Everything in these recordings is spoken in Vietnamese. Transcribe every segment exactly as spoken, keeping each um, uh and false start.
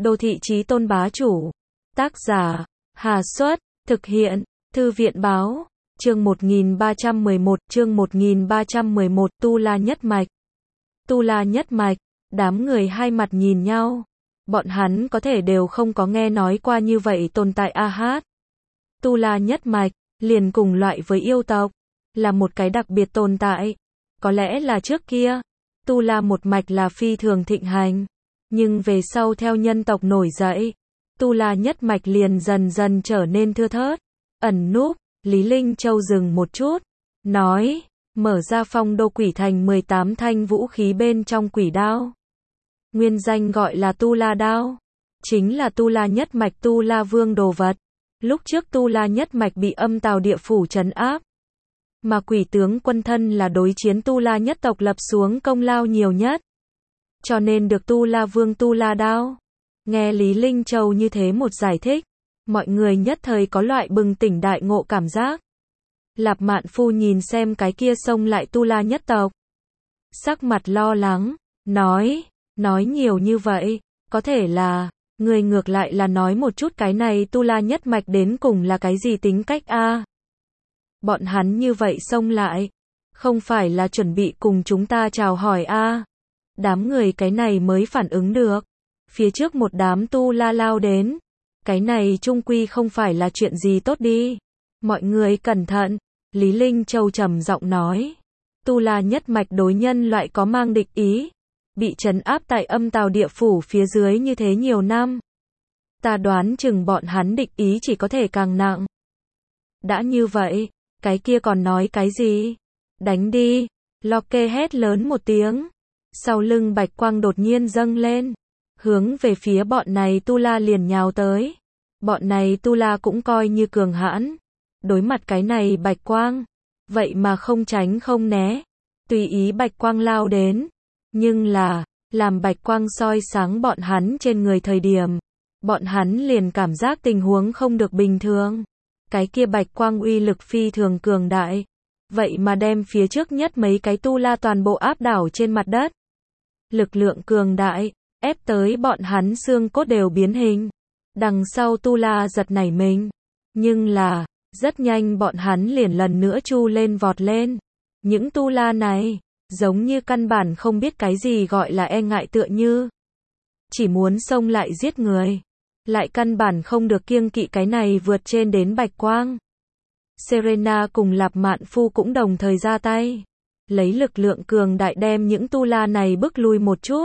Đô thị chí tôn bá chủ. Tác giả, Hà Xuất, thực hiện, Thư viện báo, chương một nghìn ba trăm mười một, chương một nghìn ba trăm mười một, Tu La Nhất Mạch. Tu La Nhất Mạch, đám người hai mặt nhìn nhau. Bọn hắn có thể đều không có nghe nói qua như vậy tồn tại a hát. Tu La Nhất Mạch, liền cùng loại với yêu tộc, là một cái đặc biệt tồn tại. Có lẽ là trước kia, Tu La một mạch là phi thường thịnh hành, nhưng về sau theo nhân tộc nổi dậy, Tu La Nhất Mạch liền dần dần trở nên thưa thớt, ẩn núp. Lý Linh Châu dừng một chút, nói, mở ra phong đô quỷ thành mười tám thanh vũ khí bên trong quỷ đao. Nguyên danh gọi là Tu La đao, chính là Tu La Nhất Mạch Tu La Vương đồ vật. Lúc trước Tu La Nhất Mạch bị âm tào địa phủ trấn áp, mà quỷ tướng quân thân là đối chiến Tu La nhất tộc lập xuống công lao nhiều nhất, cho nên được Tu La Vương Tu La đao. Nghe Lý Linh Châu như thế một giải thích, mọi người nhất thời có loại bừng tỉnh đại ngộ cảm giác. Lạp Mạn Phu nhìn xem cái kia xông lại Tu La nhất tộc, sắc mặt lo lắng, nói, nói nhiều như vậy, có thể là, người ngược lại là nói một chút cái này Tu La Nhất Mạch đến cùng là cái gì tính cách a? Bọn hắn như vậy xông lại, không phải là chuẩn bị cùng chúng ta chào hỏi a? Đám người cái này mới phản ứng được, phía trước một đám Tu La lao đến, cái này chung quy không phải là chuyện gì tốt đi. Mọi người cẩn thận, Lý Linh Châu trầm giọng nói, Tu La Nhất Mạch đối nhân loại có mang địch ý, bị trấn áp tại âm tào địa phủ phía dưới như thế nhiều năm. Ta đoán chừng bọn hắn địch ý chỉ có thể càng nặng. Đã như vậy, cái kia còn nói cái gì? Đánh đi, Loke hét lớn một tiếng. Sau lưng bạch quang đột nhiên dâng lên, hướng về phía bọn này Tu La liền nhào tới. Bọn này Tu La cũng coi như cường hãn, đối mặt cái này bạch quang, vậy mà không tránh không né, tùy ý bạch quang lao đến. Nhưng là, làm bạch quang soi sáng bọn hắn trên người thời điểm, bọn hắn liền cảm giác tình huống không được bình thường. Cái kia bạch quang uy lực phi thường cường đại, vậy mà đem phía trước nhất mấy cái Tu La toàn bộ áp đảo trên mặt đất. Lực lượng cường đại, ép tới bọn hắn xương cốt đều biến hình. Đằng sau Tu La giật nảy mình, nhưng là, rất nhanh bọn hắn liền lần nữa chu lên vọt lên. Những Tu La này, giống như căn bản không biết cái gì gọi là e ngại tựa như. Chỉ muốn xông lại giết người, lại căn bản không được kiêng kỵ cái này vượt trên đến bạch quang. Serena cùng Lạp Mạn Phu cũng đồng thời ra tay, lấy lực lượng cường đại đem những Tu La này bức lui một chút.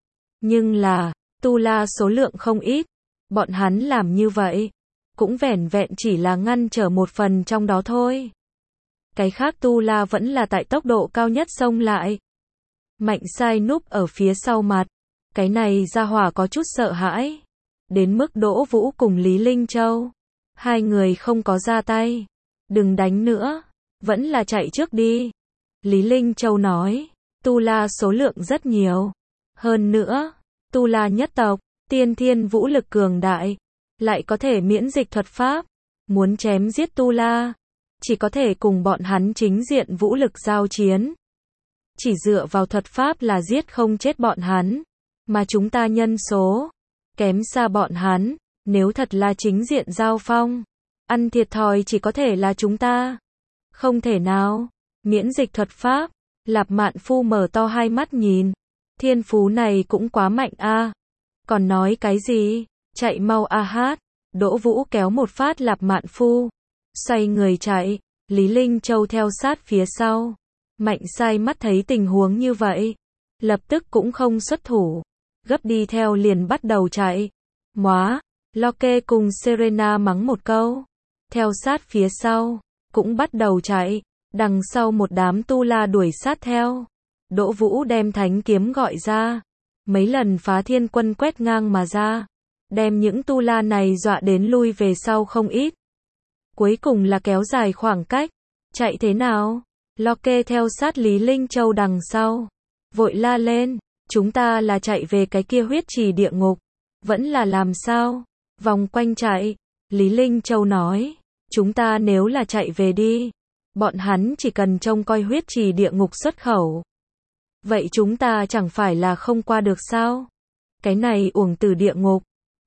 Nhưng là, Tu La số lượng không ít, bọn hắn làm như vậy, cũng vẻn vẹn chỉ là ngăn trở một phần trong đó thôi. Cái khác Tu La vẫn là tại tốc độ cao nhất xông lại. Mạnh Sai núp ở phía sau mặt, cái này ra hỏa có chút sợ hãi, đến mức Đỗ Vũ cùng Lý Linh Châu, hai người không có ra tay. Đừng đánh nữa, vẫn là chạy trước đi. Lý Linh Châu nói, Tu La số lượng rất nhiều, hơn nữa, Tu La nhất tộc, tiên thiên vũ lực cường đại, lại có thể miễn dịch thuật pháp, muốn chém giết Tu La, chỉ có thể cùng bọn hắn chính diện vũ lực giao chiến. Chỉ dựa vào thuật pháp là giết không chết bọn hắn, mà chúng ta nhân số kém xa bọn hắn, nếu thật là chính diện giao phong, ăn thiệt thòi chỉ có thể là chúng ta. Không thể nào, miễn dịch thuật pháp, Lạp Mạn Phu mở to hai mắt nhìn, thiên phú này cũng quá mạnh a. Còn nói cái gì, chạy mau a hát. Đỗ Vũ kéo một phát Lạp Mạn Phu, xoay người chạy, Lý Linh Châu theo sát phía sau. Mạnh Sai mắt thấy tình huống như vậy, lập tức cũng không xuất thủ, gấp đi theo liền bắt đầu chạy. Móa, Loke cùng Serena mắng một câu, theo sát phía sau, cũng bắt đầu chạy, đằng sau một đám Tu La đuổi sát theo. Đỗ Vũ đem thánh kiếm gọi ra, mấy lần phá thiên quân quét ngang mà ra, đem những Tu La này dọa đến lui về sau không ít. Cuối cùng là kéo dài khoảng cách, chạy thế nào? Loke theo sát Lý Linh Châu đằng sau, vội la lên, chúng ta là chạy về cái kia huyết trì địa ngục, vẫn là làm sao? Vòng quanh chạy, Lý Linh Châu nói, chúng ta nếu là chạy về đi, bọn hắn chỉ cần trông coi huyết trì địa ngục xuất khẩu. Vậy chúng ta chẳng phải là không qua được sao? Cái này uổng từ địa ngục,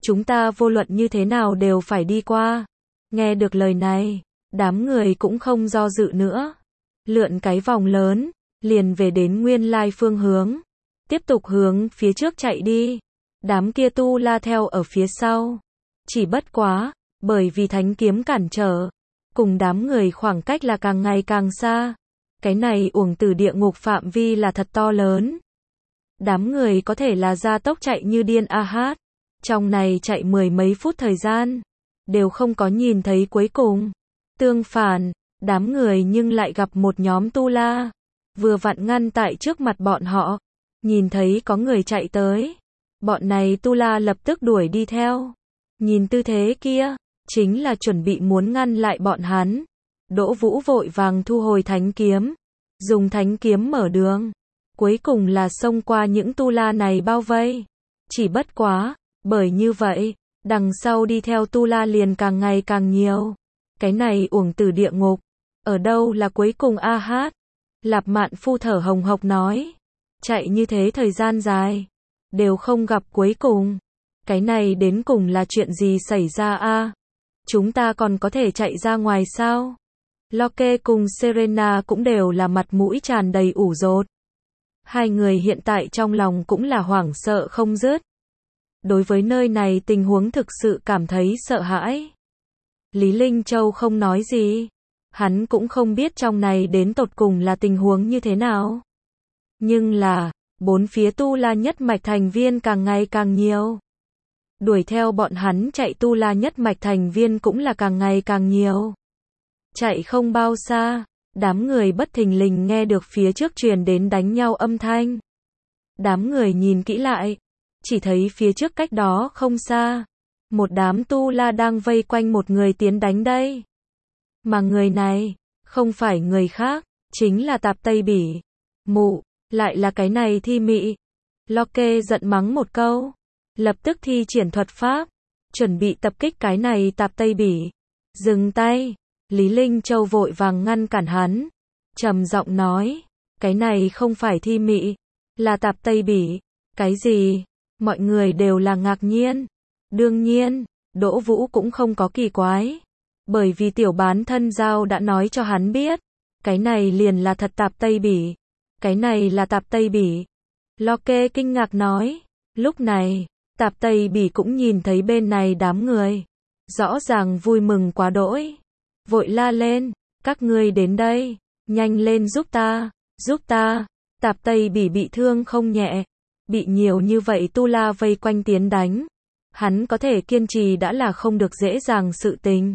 Chúng ta vô luận như thế nào đều phải đi qua. Nghe được lời này, đám người cũng không do dự nữa. Lượn cái vòng lớn, liền về đến nguyên lai phương hướng. Tiếp tục hướng phía trước chạy đi. Đám kia tu la theo ở phía sau. Chỉ bất quá, bởi vì thánh kiếm cản trở, cùng đám người khoảng cách là càng ngày càng xa. Cái này uổng tử địa ngục phạm vi là thật to lớn. Đám người có thể là gia tốc chạy như điên a hát. Trong này chạy mười mấy phút thời gian, đều không có nhìn thấy cuối cùng. Tương phản, đám người nhưng lại gặp một nhóm tu la, vừa vặn ngăn tại trước mặt bọn họ. Nhìn thấy có người chạy tới, bọn này tu la lập tức đuổi đi theo. Nhìn tư thế kia, chính là chuẩn bị muốn ngăn lại bọn hắn. Đỗ Vũ vội vàng thu hồi thánh kiếm, dùng thánh kiếm mở đường, cuối cùng là xông qua những tu la này bao vây. Chỉ bất quá, bởi như vậy, đằng sau đi theo tu la liền càng ngày càng nhiều. Cái này uổng tử địa ngục, ở đâu là cuối cùng a hát? Lạp Mạn Phu thở hồng hộc nói, chạy như thế thời gian dài, đều không gặp cuối cùng. Cái này đến cùng là chuyện gì xảy ra a? Chúng ta còn có thể chạy ra ngoài sao? Locke cùng Serena cũng đều là mặt mũi tràn đầy ủ rột. Hai người hiện tại trong lòng cũng là hoảng sợ không dứt. Đối với nơi này tình huống thực sự cảm thấy sợ hãi. Lý Linh Châu không nói gì. Hắn cũng không biết trong này đến tột cùng là tình huống như thế nào. Nhưng là, bốn phía tu la nhất mạch thành viên càng ngày càng nhiều. Đuổi theo bọn hắn chạy tu la nhất mạch thành viên cũng là càng ngày càng nhiều. Chạy không bao xa, đám người bất thình lình nghe được phía trước truyền đến đánh nhau âm thanh. Đám người nhìn kỹ lại, chỉ thấy phía trước cách đó không xa, một đám tu la đang vây quanh một người tiến đánh đây. Mà người này, không phải người khác, chính là Tạp Tây Bỉ. Mụ, lại là cái này thi mị. Locke giận mắng một câu, lập tức thi triển thuật pháp, chuẩn bị tập kích cái này Tạp Tây Bỉ. Dừng tay, Lý Linh Châu vội vàng ngăn cản hắn, trầm giọng nói, cái này không phải thi mị, là Tạp Tây Bỉ. Cái gì? Mọi người đều là ngạc nhiên. Đương nhiên, Đỗ Vũ cũng không có kỳ quái, bởi vì tiểu bán thân giao đã nói cho hắn biết, cái này liền là thật Tạp Tây Bỉ. Cái này là Tạp Tây Bỉ. Locke kinh ngạc nói, lúc này, Tạp Tây Bỉ cũng nhìn thấy bên này đám người, rõ ràng vui mừng quá đỗi, vội la lên, các ngươi đến đây, nhanh lên giúp ta, giúp ta. Tạp Tây Bỉ bị thương không nhẹ, bị nhiều như vậy tu la vây quanh tiến đánh, hắn có thể kiên trì đã là không được dễ dàng sự tình.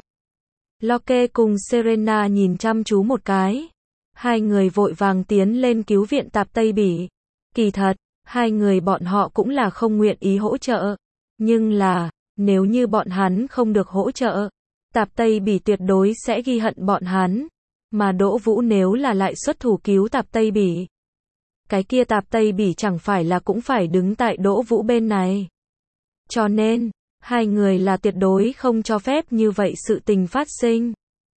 Locke cùng Serena nhìn chăm chú một cái, hai người vội vàng tiến lên cứu viện Tạp Tây Bỉ. Kỳ thật, hai người bọn họ cũng là không nguyện ý hỗ trợ, nhưng là, nếu như bọn hắn không được hỗ trợ, Tạp Tây Bỉ tuyệt đối sẽ ghi hận bọn hắn, mà Đỗ Vũ nếu là lại xuất thủ cứu Tạp Tây Bỉ, cái kia Tạp Tây Bỉ chẳng phải là cũng phải đứng tại Đỗ Vũ bên này. Cho nên, hai người là tuyệt đối không cho phép như vậy sự tình phát sinh.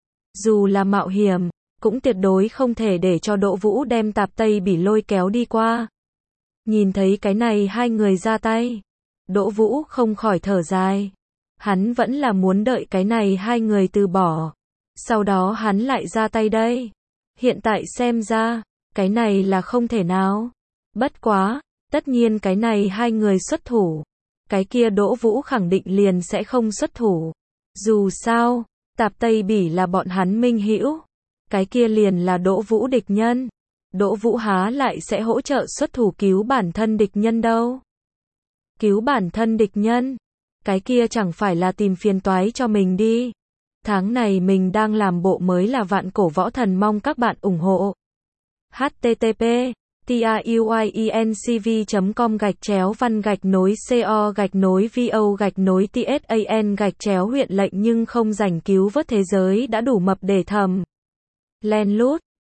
Dù là mạo hiểm, cũng tuyệt đối không thể để cho Đỗ Vũ đem Tạp Tây Bỉ lôi kéo đi qua. Nhìn thấy cái này hai người ra tay, Đỗ Vũ không khỏi thở dài. Hắn vẫn là muốn đợi cái này hai người từ bỏ, sau đó hắn lại ra tay đây. Hiện tại xem ra, cái này là không thể nào. Bất quá, tất nhiên cái này hai người xuất thủ, cái kia Đỗ Vũ khẳng định liền sẽ không xuất thủ. Dù sao, Tạp Tây Bỉ là bọn hắn minh hữu, cái kia liền là Đỗ Vũ địch nhân. Đỗ Vũ há lại sẽ hỗ trợ xuất thủ cứu bản thân địch nhân đâu. Cứu bản thân địch nhân, cái kia chẳng phải là tìm phiền toái cho mình đi. Tháng này mình đang làm bộ mới là Vạn Cổ Võ Thần, mong các bạn ủng hộ. h t t p truyencv chấm com gạch chéo văn gạch nối co gạch nối vo gạch nối tsan gạch chéo huyện lệnh nhưng không rảnh cứu vớt thế giới đã đủ mập để thầm. Len lút